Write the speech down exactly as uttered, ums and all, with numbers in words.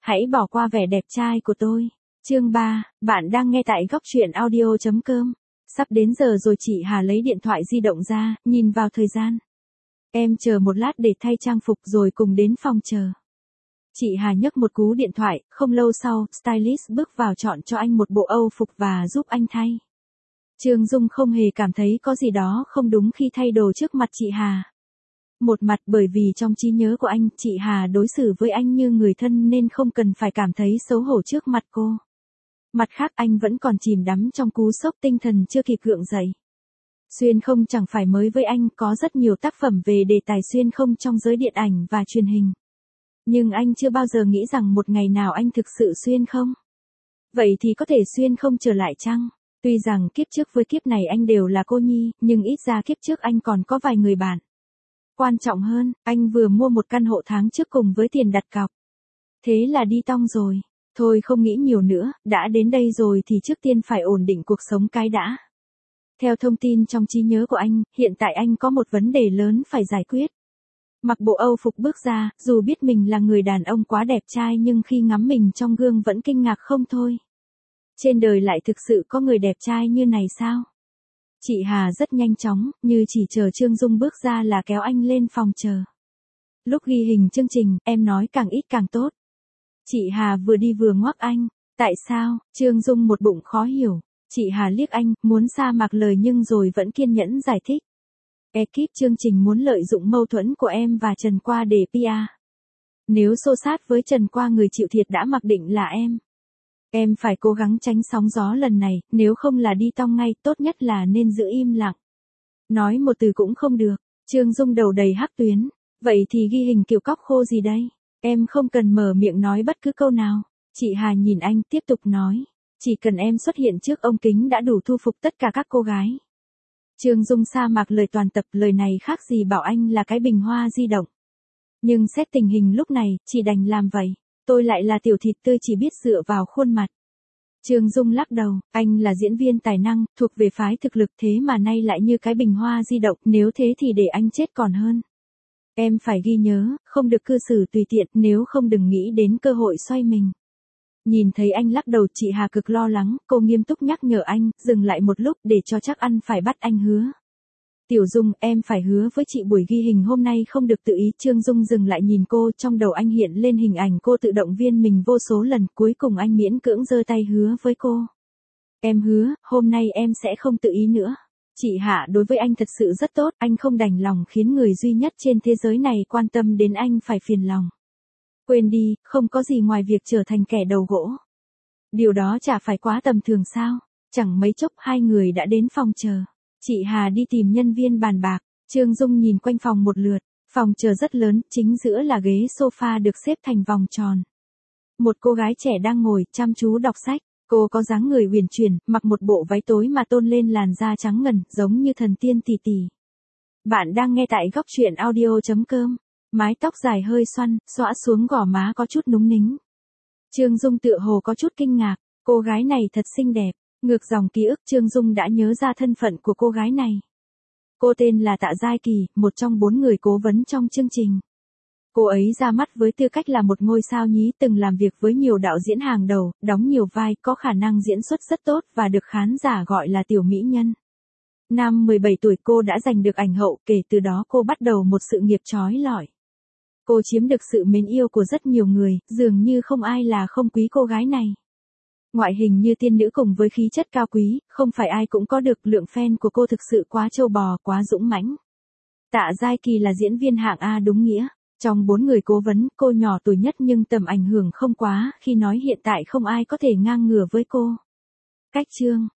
Hãy bỏ qua vẻ đẹp trai của tôi. Chương ba, bạn đang nghe tại góc truyện audio chấm com. Sắp đến giờ rồi, chị Hà lấy điện thoại di động ra, nhìn vào thời gian. Em chờ một lát để thay trang phục rồi cùng đến phòng chờ. Chị Hà nhấc một cú điện thoại, không lâu sau, stylist bước vào chọn cho anh một bộ Âu phục và giúp anh thay. Trương Dung không hề cảm thấy có gì đó không đúng khi thay đồ trước mặt chị Hà. Một mặt bởi vì trong trí nhớ của anh, chị Hà đối xử với anh như người thân nên không cần phải cảm thấy xấu hổ trước mặt cô. Mặt khác, anh vẫn còn chìm đắm trong cú sốc tinh thần chưa kịp gượng dậy. Xuyên không chẳng phải mới với anh, có rất nhiều tác phẩm về đề tài xuyên không trong giới điện ảnh và truyền hình. Nhưng anh chưa bao giờ nghĩ rằng một ngày nào anh thực sự xuyên không. Vậy thì có thể xuyên không trở lại chăng? Tuy rằng kiếp trước với kiếp này anh đều là cô nhi, nhưng ít ra kiếp trước anh còn có vài người bạn. Quan trọng hơn, anh vừa mua một căn hộ tháng trước cùng với tiền đặt cọc. Thế là đi tong rồi. Thôi không nghĩ nhiều nữa, đã đến đây rồi thì trước tiên phải ổn định cuộc sống cái đã. Theo thông tin trong trí nhớ của anh, hiện tại anh có một vấn đề lớn phải giải quyết. Mặc bộ Âu phục bước ra, dù biết mình là người đàn ông quá đẹp trai nhưng khi ngắm mình trong gương vẫn kinh ngạc không thôi. Trên đời lại thực sự có người đẹp trai như này sao? Chị Hà rất nhanh chóng, như chỉ chờ Trương Dung bước ra là kéo anh lên phòng chờ. Lúc ghi hình chương trình, em nói càng ít càng tốt. Chị Hà vừa đi vừa ngoắc anh. Tại sao? Trương Dung một bụng khó hiểu. Chị Hà liếc anh, muốn sa mạc lời nhưng rồi vẫn kiên nhẫn giải thích. Ekip chương trình muốn lợi dụng mâu thuẫn của em và Trần Qua để pê e. Nếu xô sát với Trần Qua, người chịu thiệt đã mặc định là em. Em phải cố gắng tránh sóng gió lần này, nếu không là đi tong ngay, tốt nhất là nên giữ im lặng. Nói một từ cũng không được. Trương Dung đầu đầy hắc tuyến. Vậy thì ghi hình kiểu cóc khô gì đây? Em không cần mở miệng nói bất cứ câu nào. Chị Hà nhìn anh tiếp tục nói. Chỉ cần em xuất hiện trước ống kính đã đủ thu phục tất cả các cô gái. Trương Dung sa mạc lời toàn tập, lời này khác gì bảo anh là cái bình hoa di động. Nhưng xét tình hình lúc này, chỉ đành làm vậy. Tôi lại là tiểu thịt tươi chỉ biết dựa vào khuôn mặt. Trương Dung lắc đầu, anh là diễn viên tài năng, thuộc về phái thực lực, thế mà nay lại như cái bình hoa di động, nếu thế thì để anh chết còn hơn. Em phải ghi nhớ, không được cư xử tùy tiện, nếu không đừng nghĩ đến cơ hội xoay mình. Nhìn thấy anh lắc đầu, chị Hà cực lo lắng, cô nghiêm túc nhắc nhở anh, dừng lại một lúc để cho chắc ăn, phải bắt anh hứa. Tiểu Dung, em phải hứa với chị buổi ghi hình hôm nay không được tự ý. Trương Dung dừng lại nhìn cô, trong đầu anh hiện lên hình ảnh cô tự động viên mình vô số lần, cuối cùng anh miễn cưỡng giơ tay hứa với cô. Em hứa, hôm nay em sẽ không tự ý nữa. Chị Hạ đối với anh thật sự rất tốt, anh không đành lòng khiến người duy nhất trên thế giới này quan tâm đến anh phải phiền lòng. Quên đi, không có gì ngoài việc trở thành kẻ đầu gỗ. Điều đó chả phải quá tầm thường sao? Chẳng mấy chốc hai người đã đến phòng chờ. Chị Hà đi tìm nhân viên bàn bạc. Trương Dung nhìn quanh phòng một lượt. Phòng chờ rất lớn, chính giữa là ghế sofa được xếp thành vòng tròn. Một cô gái trẻ đang ngồi chăm chú đọc sách. Cô có dáng người uyển chuyển, mặc một bộ váy tối mà tôn lên làn da trắng ngần, giống như thần tiên tỷ tỷ. Bạn đang nghe tại góc truyện audio chấm com. Mái tóc dài hơi xoăn, xõa xuống gò má có chút núng nính. Trương Dung tựa hồ có chút kinh ngạc, cô gái này thật xinh đẹp. Ngược dòng ký ức, Trương Dung đã nhớ ra thân phận của cô gái này. Cô tên là Tạ Giai Kỳ, một trong bốn người cố vấn trong chương trình. Cô ấy ra mắt với tư cách là một ngôi sao nhí, từng làm việc với nhiều đạo diễn hàng đầu, đóng nhiều vai, có khả năng diễn xuất rất tốt và được khán giả gọi là tiểu mỹ nhân. Năm mười bảy tuổi cô đã giành được ảnh hậu, kể từ đó cô bắt đầu một sự nghiệp chói lọi. Cô chiếm được sự mến yêu của rất nhiều người, dường như không ai là không quý cô gái này. Ngoại hình như tiên nữ cùng với khí chất cao quý, không phải ai cũng có được. Lượng fan của cô thực sự quá trâu bò, quá dũng mãnh. Tạ Giai Kỳ là diễn viên hạng A đúng nghĩa. Trong bốn người cố vấn, cô nhỏ tuổi nhất nhưng tầm ảnh hưởng không quá, khi nói hiện tại không ai có thể ngang ngửa với cô. Cách chương,